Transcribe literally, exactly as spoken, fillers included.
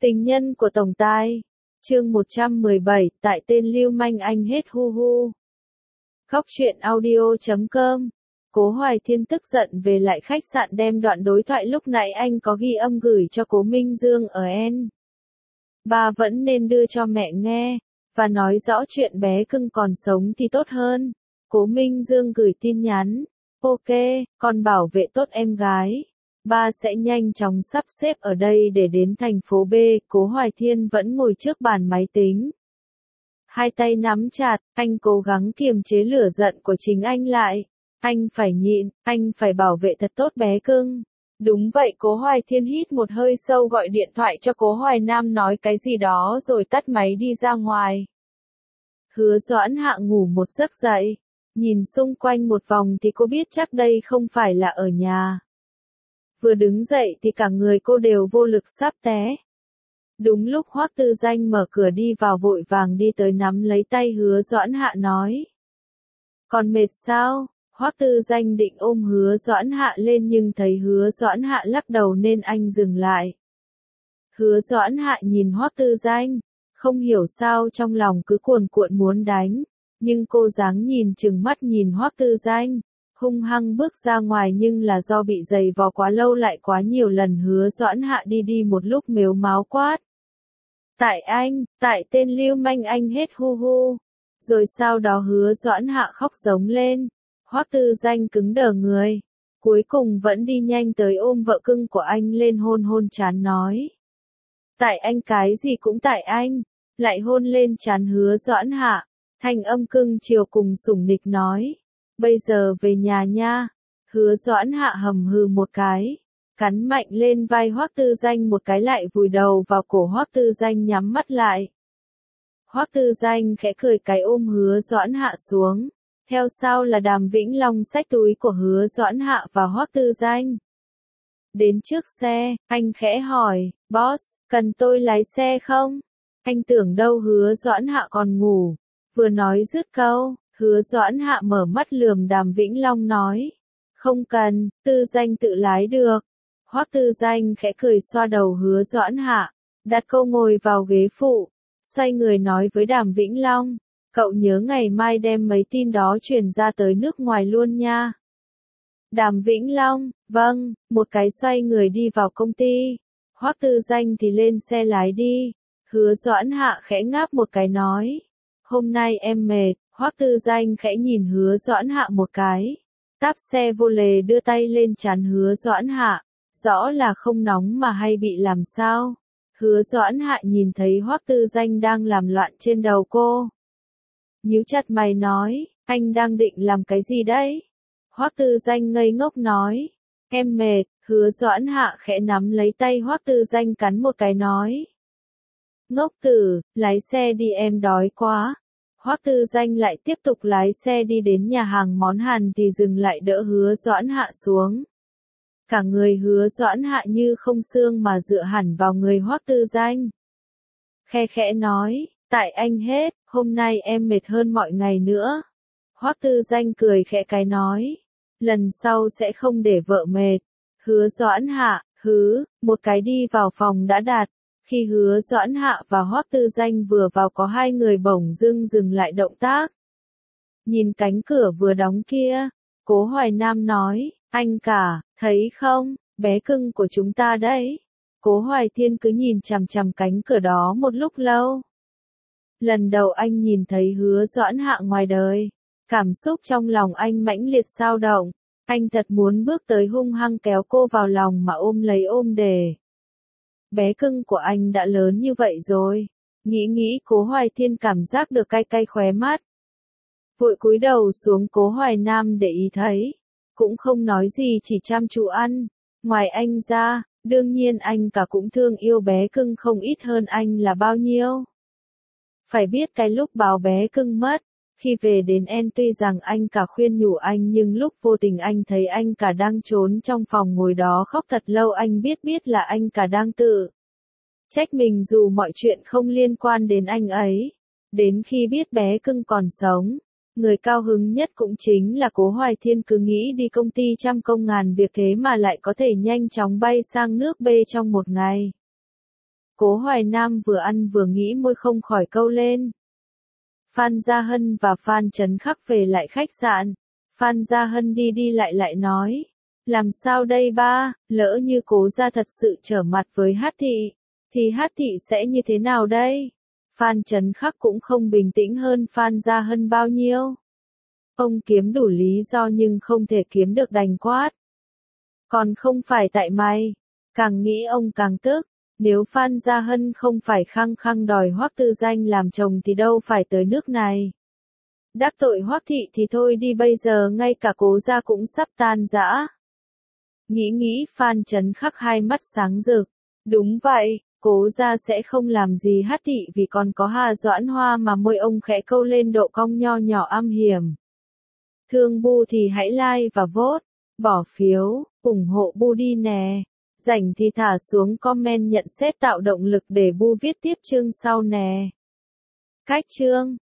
Tình nhân của tổng tài. Chương một trăm mười bảy, tại tên lưu manh anh hết hu hu. Khóc chuyện audio chấm com. Cố Hoài Thiên tức giận về lại khách sạn đem đoạn đối thoại lúc nãy anh có ghi âm gửi cho Cố Minh Dương ở N. Ba vẫn nên đưa cho mẹ nghe, và nói rõ chuyện bé cưng còn sống thì tốt hơn. Cố Minh Dương gửi tin nhắn. Ok, con bảo vệ tốt em gái. Ba sẽ nhanh chóng sắp xếp ở đây để đến thành phố B. Cố Hoài Thiên vẫn ngồi trước bàn máy tính. Hai tay nắm chặt, anh cố gắng kiềm chế lửa giận của chính anh lại. Anh phải nhịn, anh phải bảo vệ thật tốt bé cưng. Đúng vậy, Cố Hoài Thiên hít một hơi sâu gọi điện thoại cho Cố Hoài Nam nói cái gì đó rồi tắt máy đi ra ngoài. Hứa Doãn Hạ ngủ một giấc dậy. Nhìn xung quanh một vòng thì cô biết chắc đây không phải là ở nhà. Vừa đứng dậy thì cả người cô đều vô lực sắp té. Đúng lúc Hoắc Tư Danh mở cửa đi vào vội vàng đi tới nắm lấy tay Hứa Doãn Hạ nói. Còn mệt sao? Hoắc Tư Danh định ôm Hứa Doãn Hạ lên nhưng thấy Hứa Doãn Hạ lắc đầu nên anh dừng lại. Hứa Doãn Hạ nhìn Hoắc Tư Danh, không hiểu sao trong lòng cứ cuồn cuộn muốn đánh, nhưng cô dáng nhìn chừng mắt nhìn Hoắc Tư Danh, hung hăng bước ra ngoài nhưng là do bị giày vò quá lâu lại quá nhiều lần. Hứa Doãn Hạ đi đi một lúc mếu máo quát. Tại anh, tại tên lưu manh anh hết hu hu. Rồi sau đó Hứa Doãn Hạ khóc giống lên. Hoắc Tư Danh cứng đờ người. Cuối cùng vẫn đi nhanh tới ôm vợ cưng của anh lên hôn hôn trán nói. Tại anh cái gì cũng tại anh. Lại hôn lên trán Hứa Doãn Hạ. Thanh âm cưng chiều cùng sủng nịch nói. Bây giờ về nhà nha. Hứa Doãn Hạ hầm hừ một cái. Cắn mạnh lên vai Hoắc Tư Danh một cái lại vùi đầu vào cổ Hoắc Tư Danh nhắm mắt lại. Hoắc Tư Danh khẽ cười cái ôm Hứa Doãn Hạ xuống. Theo sau là Đàm Vĩnh Long xách túi của Hứa Doãn Hạ và Hoắc Tư Danh. Đến trước xe, anh khẽ hỏi, boss, cần tôi lái xe không? Anh tưởng đâu Hứa Doãn Hạ còn ngủ. Vừa nói dứt câu, Hứa Doãn Hạ mở mắt lườm Đàm Vĩnh Long nói. Không cần, Tư Danh tự lái được. Hoắc Tư Danh khẽ cười xoa đầu Hứa Doãn Hạ, đặt cô ngồi vào ghế phụ, xoay người nói với Đàm Vĩnh Long. Cậu nhớ ngày mai đem mấy tin đó truyền ra tới nước ngoài luôn nha. Đàm Vĩnh Long, vâng, một cái xoay người đi vào công ty. Hoắc Tư Danh thì lên xe lái đi. Hứa Doãn Hạ khẽ ngáp một cái nói. Hôm nay em mệt. Hoắc Tư Danh khẽ nhìn Hứa Doãn Hạ một cái. Táp xe vô lề đưa tay lên trán Hứa Doãn Hạ. Rõ là không nóng mà hay bị làm sao. Hứa Doãn Hạ nhìn thấy Hoắc Tư Danh đang làm loạn trên đầu cô. Nhíu chặt mày nói, anh đang định làm cái gì đấy? Hoắc Tư Danh ngây ngốc nói, em mệt. Hứa Doãn Hạ khẽ nắm lấy tay Hoắc Tư Danh cắn một cái nói. Ngốc tử, lái xe đi em đói quá. Hoắc Tư Danh lại tiếp tục lái xe đi đến nhà hàng món Hàn thì dừng lại đỡ Hứa Doãn Hạ xuống. Cả người Hứa Doãn Hạ như không xương mà dựa hẳn vào người Hoắc Tư Danh. Khe khẽ nói, tại anh hết, hôm nay em mệt hơn mọi ngày nữa. Hoắc Tư Danh cười khẽ cái nói, lần sau sẽ không để vợ mệt. Hứa Doãn Hạ, hứ, một cái đi vào phòng đã đạt. Khi Hứa Doãn Hạ và Hoắc Tư Danh vừa vào có hai người bỗng dưng dừng lại động tác. Nhìn cánh cửa vừa đóng kia, Cố Hoài Nam nói, anh cả, thấy không, bé cưng của chúng ta đấy. Cố Hoài Thiên cứ nhìn chằm chằm cánh cửa đó một lúc lâu. Lần đầu anh nhìn thấy Hứa Doãn Hạ ngoài đời, cảm xúc trong lòng anh mãnh liệt xao động. Anh thật muốn bước tới hung hăng kéo cô vào lòng mà ôm lấy ôm để. Bé cưng của anh đã lớn như vậy rồi. Nghĩ nghĩ Cố Hoài Thiên cảm giác được cay cay khóe mắt. Vội cúi đầu xuống. Cố Hoài Nam để ý thấy. Cũng không nói gì, chỉ chăm chú ăn. Ngoài anh ra, đương nhiên anh cả cũng thương yêu bé cưng không ít hơn anh là bao nhiêu. Phải biết cái lúc báo bé cưng mất, khi về đến En tuy rằng anh cả khuyên nhủ anh nhưng lúc vô tình anh thấy anh cả đang trốn trong phòng ngồi đó khóc thật lâu. Anh biết biết là anh cả đang tự trách mình dù mọi chuyện không liên quan đến anh ấy. Đến khi biết bé cưng còn sống, người cao hứng nhất cũng chính là Cố Hoài Thiên, cứ nghĩ đi công ty trăm công ngàn việc thế mà lại có thể nhanh chóng bay sang nước B trong một ngày. Cố Hoài Nam vừa ăn vừa nghĩ môi không khỏi câu lên. Phan Gia Hân và Phan Chấn Khắc về lại khách sạn. Phan Gia Hân đi đi lại lại nói. Làm sao đây ba, lỡ như Cố gia thật sự trở mặt với Hát thị, thì Hát thị sẽ như thế nào đây? Phan Chấn Khắc cũng không bình tĩnh hơn Phan Gia Hân bao nhiêu. Ông kiếm đủ lý do nhưng không thể kiếm được đành quát. Còn không phải tại mày. Càng nghĩ ông càng tức. Nếu Phan Gia Hân không phải khăng khăng đòi Hoắc Tư Danh làm chồng thì đâu phải tới nước này. Đắc tội Hoắc thị thì thôi đi, bây giờ ngay cả Cố gia cũng sắp tan rã. Nghĩ nghĩ Phan Chấn Khắc hai mắt sáng rực. Đúng vậy, Cố gia sẽ không làm gì Hát thị vì còn có Hà Doãn Hoa mà, môi ông khẽ câu lên độ cong nho nhỏ âm hiểm. Thương Bu thì hãy like và vote, bỏ phiếu, ủng hộ Bu đi nè. Rảnh thì thả xuống comment nhận xét tạo động lực để Bu viết tiếp chương sau nè. Cách chương